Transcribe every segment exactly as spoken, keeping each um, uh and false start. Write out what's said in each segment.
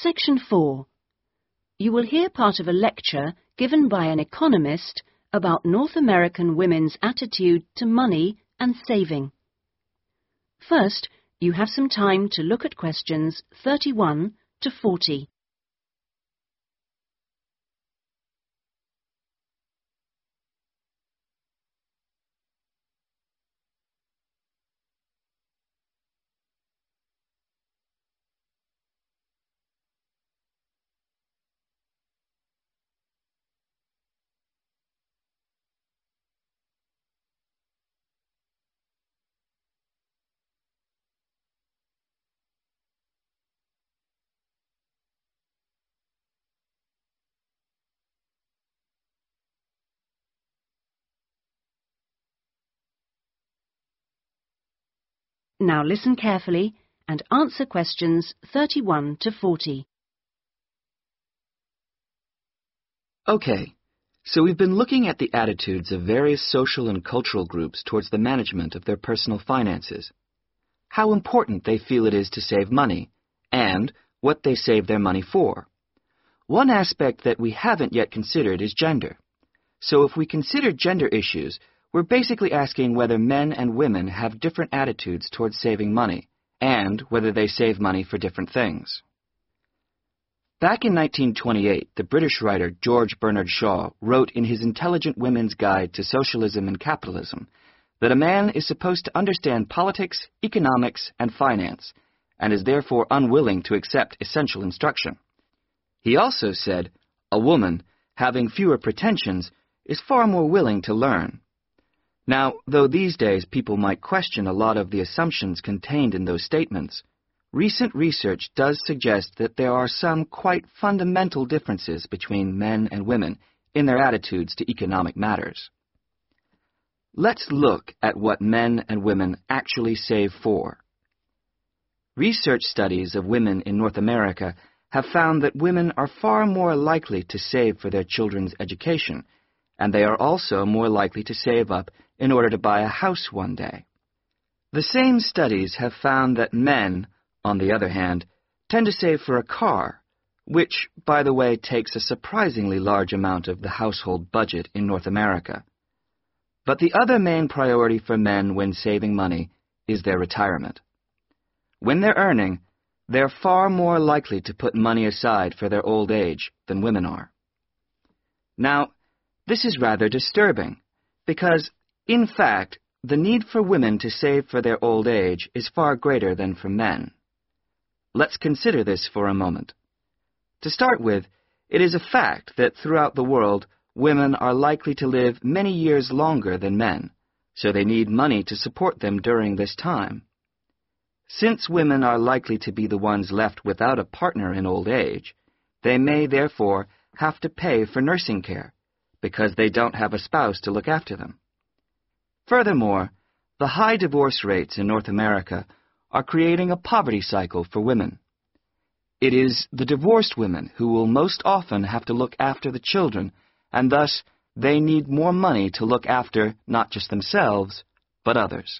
Section four. You will hear part of a lecture given by an economist about North American women's attitude to money and saving. First, you have some time to look at questions thirty-one to forty. Now listen carefully and answer questions thirty-one to forty. Okay, so we've been looking at the attitudes of various social and cultural groups towards the management of their personal finances, how important they feel it is to save money, and what they save their money for. One aspect that we haven't yet considered is gender. So if we consider gender issues, we're basically asking whether men and women have different attitudes towards saving money, and whether they save money for different things. Back in nineteen twenty-eight, the British writer George Bernard Shaw wrote in his Intelligent Women's Guide to Socialism and Capitalism that a man is supposed to understand politics, economics, and finance, and is therefore unwilling to accept essential instruction. He also said, a woman, having fewer pretensions, is far more willing to learn. Now, though these days people might question a lot of the assumptions contained in those statements, recent research does suggest that there are some quite fundamental differences between men and women in their attitudes to economic matters. Let's look at what men and women actually save for. Research studies of women in North America have found that women are far more likely to save for their children's education, and they are also more likely to save up in order to buy a house one day. The same studies have found that men, on the other hand, tend to save for a car, which, by the way, takes a surprisingly large amount of the household budget in North America. But the other main priority for men when saving money is their retirement. When they're earning, they're far more likely to put money aside for their old age than women are. Now, this is rather disturbing, because, in fact, the need for women to save for their old age is far greater than for men. Let's consider this for a moment. To start with, it is a fact that throughout the world, women are likely to live many years longer than men, so they need money to support them during this time. Since women are likely to be the ones left without a partner in old age, they may therefore have to pay for nursing care, because they don't have a spouse to look after them. Furthermore, the high divorce rates in North America are creating a poverty cycle for women. It is the divorced women who will most often have to look after the children, and thus they need more money to look after not just themselves, but others.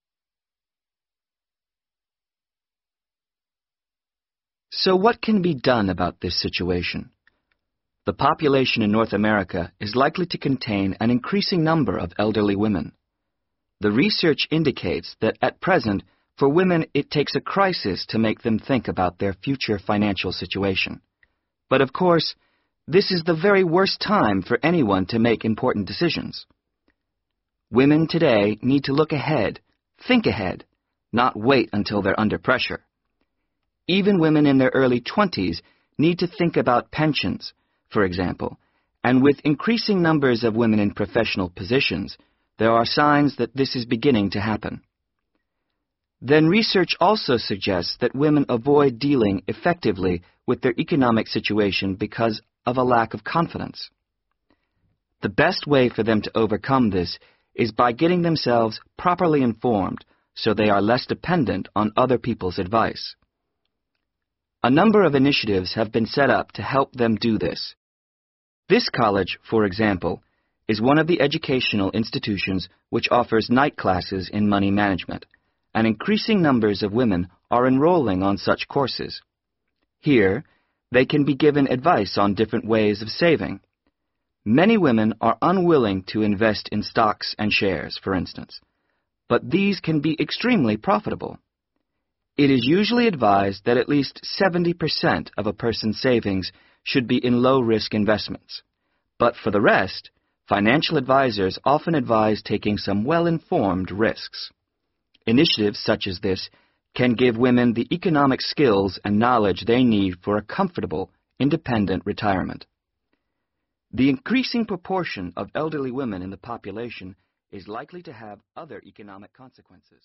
So what can be done about this situation? The population in North America is likely to contain an increasing number of elderly women. The research indicates that at present, for women, it takes a crisis to make them think about their future financial situation. But of course, this is the very worst time for anyone to make important decisions. Women today need to look ahead, think ahead, not wait until they're under pressure. Even women in their early twenties need to think about pensions, for example, and with increasing numbers of women in professional positions, there are signs that this is beginning to happen. Then research also suggests that women avoid dealing effectively with their economic situation because of a lack of confidence. The best way for them to overcome this is by getting themselves properly informed so they are less dependent on other people's advice. A number of initiatives have been set up to help them do this. This college, for example, is one of the educational institutions which offers night classes in money management, and increasing numbers of women are enrolling on such courses. Here, They can be given advice on different ways of saving. Many women are unwilling to invest in stocks and shares, for instance, but these can be extremely profitable. It is usually advised that at least seventy percent of a person's savings should be in low-risk investments. But for the rest, financial advisors often advise taking some well-informed risks. Initiatives such as this can give women the economic skills and knowledge they need for a comfortable, independent retirement. The increasing proportion of elderly women in the population is likely to have other economic consequences.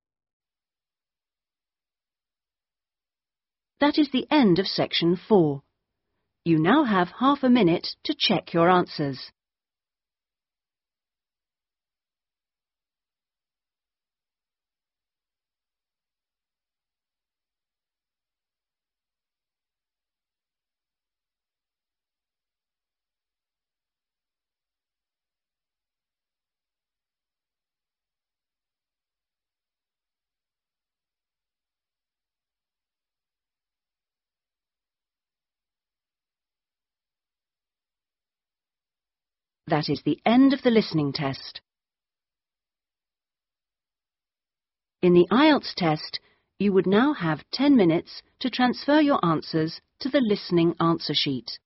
That is the end of section four. You now have half a minute to check your answers. That is the end of the listening test. In the I E L T S test, you would now have ten minutes to transfer your answers to the listening answer sheet.